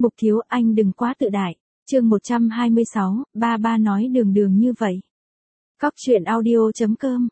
Mục thiếu anh đừng quá tự đại. Chương 126, ba nói đường như vậy. Cóc truyện audio.com.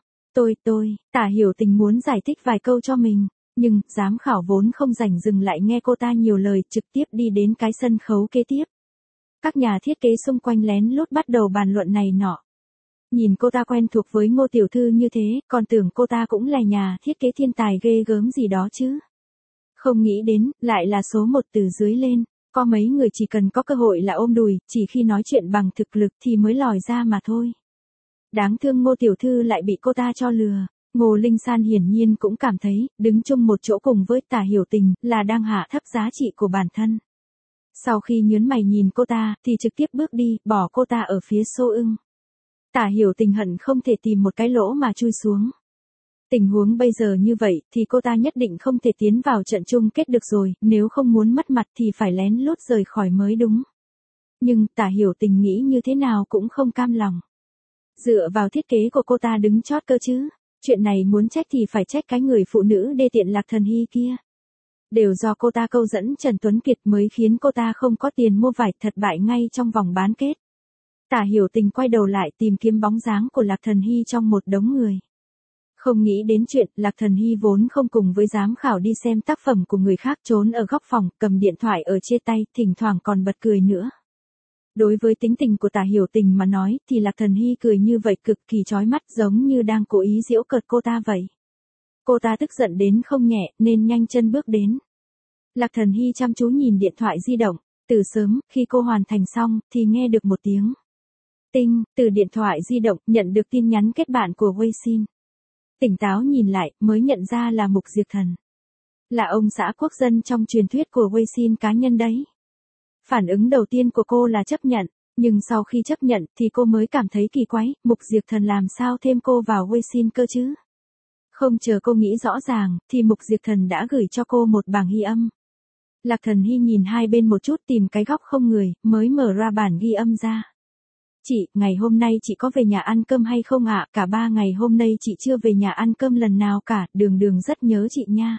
Tả Hiểu Tình muốn giải thích vài câu cho mình, nhưng giám khảo vốn không rảnh dừng lại nghe cô ta nhiều lời, trực tiếp đi đến cái sân khấu kế tiếp. Các nhà thiết kế xung quanh lén lút bắt đầu bàn luận này nọ. Nhìn cô ta quen thuộc với Ngô tiểu thư như thế, còn tưởng cô ta cũng là nhà thiết kế thiên tài ghê gớm gì đó chứ. Không nghĩ đến, lại là số một từ dưới lên. Có mấy người chỉ cần có cơ hội là ôm đùi, chỉ khi nói chuyện bằng thực lực thì mới lòi ra mà thôi. Đáng thương Ngô tiểu thư lại bị cô ta cho lừa. Ngô Linh San hiển nhiên cũng cảm thấy, đứng chung một chỗ cùng với Tả Hiểu Tình là đang hạ thấp giá trị của bản thân. Sau khi nhớn mày nhìn cô ta, thì trực tiếp bước đi, bỏ cô ta ở phía xô ưng. Tả Hiểu Tình hận không thể tìm một cái lỗ mà chui xuống. Tình huống bây giờ như vậy, thì cô ta nhất định không thể tiến vào trận chung kết được rồi, nếu không muốn mất mặt thì phải lén lút rời khỏi mới đúng. Nhưng Tả Hiểu Tình nghĩ như thế nào cũng không cam lòng. Dựa vào thiết kế của cô ta đứng chót cơ chứ, chuyện này muốn trách thì phải trách cái người phụ nữ đê tiện Lạc Thần Hy kia. Đều do cô ta câu dẫn Trần Tuấn Kiệt mới khiến cô ta không có tiền mua vải, thất bại ngay trong vòng bán kết. Tả Hiểu Tình quay đầu lại tìm kiếm bóng dáng của Lạc Thần Hy trong một đống người. Không nghĩ đến chuyện Lạc Thần Hy vốn không cùng với giám khảo đi xem tác phẩm của người khác, trốn ở góc phòng, cầm điện thoại ở trên tay, thỉnh thoảng còn bật cười nữa. Đối với tính tình của Tả Hiểu Tình mà nói thì Lạc Thần Hy cười như vậy cực kỳ chói mắt, giống như đang cố ý giễu cợt cô ta vậy. Cô ta tức giận đến không nhẹ nên nhanh chân bước đến. Lạc Thần Hy chăm chú nhìn điện thoại di động, từ sớm khi cô hoàn thành xong thì nghe được một tiếng tinh từ điện thoại di động, nhận được tin nhắn kết bạn của Weixin. Tỉnh táo nhìn lại mới nhận ra là Mục Diệp Thần. Là ông xã quốc dân trong truyền thuyết của Weixin cá nhân đấy. Phản ứng đầu tiên của cô là chấp nhận, nhưng sau khi chấp nhận thì cô mới cảm thấy kỳ quái, Mục Diệp Thần làm sao thêm cô vào Weixin cơ chứ? Không chờ cô nghĩ rõ ràng, thì Mục Diệp Thần đã gửi cho cô một bảng ghi âm. Lạc Thần Hy nhìn hai bên một chút, tìm cái góc không người, mới mở ra bản ghi âm ra. Chị, ngày hôm nay chị có về nhà ăn cơm hay không ạ? Cả 3 ngày hôm nay chị chưa về nhà ăn cơm lần nào cả, đường rất nhớ chị nha.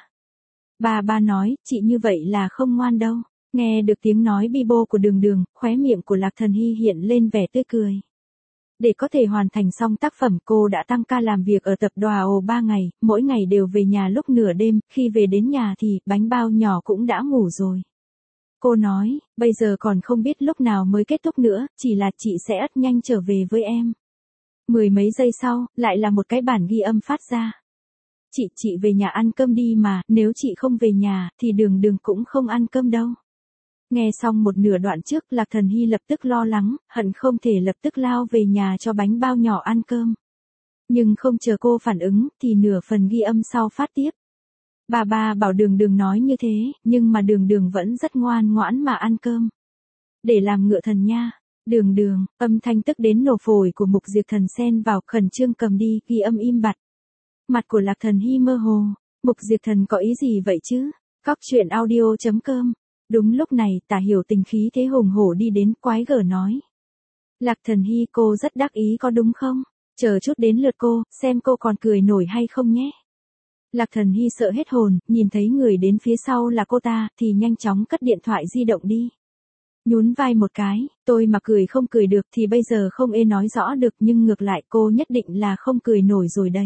Ba nói, chị như vậy là không ngoan đâu. Nghe được tiếng nói bi bô của đường, khóe miệng của Lạc Thần Hy hiện lên vẻ tươi cười. Để có thể hoàn thành xong tác phẩm, cô đã tăng ca làm việc ở tập đoàn 3 ngày, mỗi ngày đều về nhà lúc nửa đêm, khi về đến nhà thì bánh bao nhỏ cũng đã ngủ rồi. Cô nói, bây giờ còn không biết lúc nào mới kết thúc nữa, chỉ là chị sẽ rất nhanh trở về với em. Mười mấy giây sau, lại là một cái bản ghi âm phát ra. Chị về nhà ăn cơm đi mà, nếu chị không về nhà, thì đường cũng không ăn cơm đâu. Nghe xong một nửa đoạn trước, Lạc Thần Hy lập tức lo lắng, hận không thể lập tức lao về nhà cho bánh bao nhỏ ăn cơm. Nhưng không chờ cô phản ứng, thì nửa phần ghi âm sau phát tiếp. Bà bảo đường nói như thế, nhưng mà đường vẫn rất ngoan ngoãn mà ăn cơm. Để làm ngựa thần nha. Đường, âm thanh tức đến nổ phổi của Mục Diệp Thần xen vào, khẩn trương cầm đi, ghi âm im bặt. Mặt của Lạc Thần Hy mơ hồ. Mục Diệp Thần có ý gì vậy chứ? Cóc truyện audio.com. Đúng lúc này, Tả Hiểu Tình khí thế hùng hổ đi đến, quái gở nói. Lạc Thần Hy, cô rất đắc ý có đúng không? Chờ chút đến lượt cô, xem cô còn cười nổi hay không nhé. Lạc Thần Hy sợ hết hồn, nhìn thấy người đến phía sau là cô ta, thì nhanh chóng cất điện thoại di động đi. Nhún vai một cái, tôi mà cười không cười được thì bây giờ không nói rõ được, nhưng ngược lại cô nhất định là không cười nổi rồi đấy.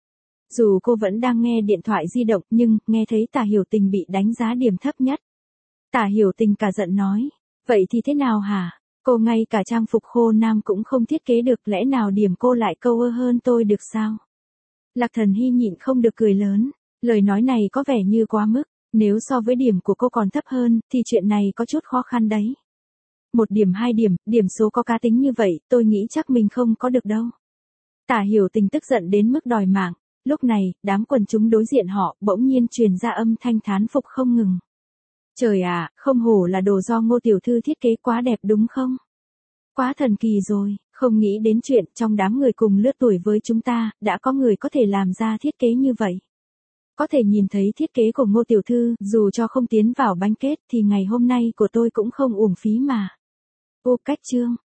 Dù cô vẫn đang nghe điện thoại di động, nhưng nghe thấy Tả Hiểu Tình bị đánh giá điểm thấp nhất. Tả Hiểu Tình cả giận nói, vậy thì thế nào hả? Cô ngay cả trang phục khô nam cũng không thiết kế được, lẽ nào điểm cô lại câu ơ hơn tôi được sao? Lạc Thần Hy nhịn không được cười lớn, lời nói này có vẻ như quá mức, nếu so với điểm của cô còn thấp hơn, thì chuyện này có chút khó khăn đấy. 1 điểm 2 điểm, điểm số có cá tính như vậy, tôi nghĩ chắc mình không có được đâu. Tả Hiểu Tình tức giận đến mức đòi mạng, lúc này, đám quần chúng đối diện họ bỗng nhiên truyền ra âm thanh thán phục không ngừng. Trời ạ, không hổ là đồ do Ngô tiểu thư thiết kế, quá đẹp đúng không? Quá thần kỳ rồi, không nghĩ đến chuyện trong đám người cùng lứa tuổi với chúng ta, đã có người có thể làm ra thiết kế như vậy. Có thể nhìn thấy thiết kế của Ngô tiểu thư, dù cho không tiến vào bán kết thì ngày hôm nay của tôi cũng không uổng phí mà. Ô cách chương.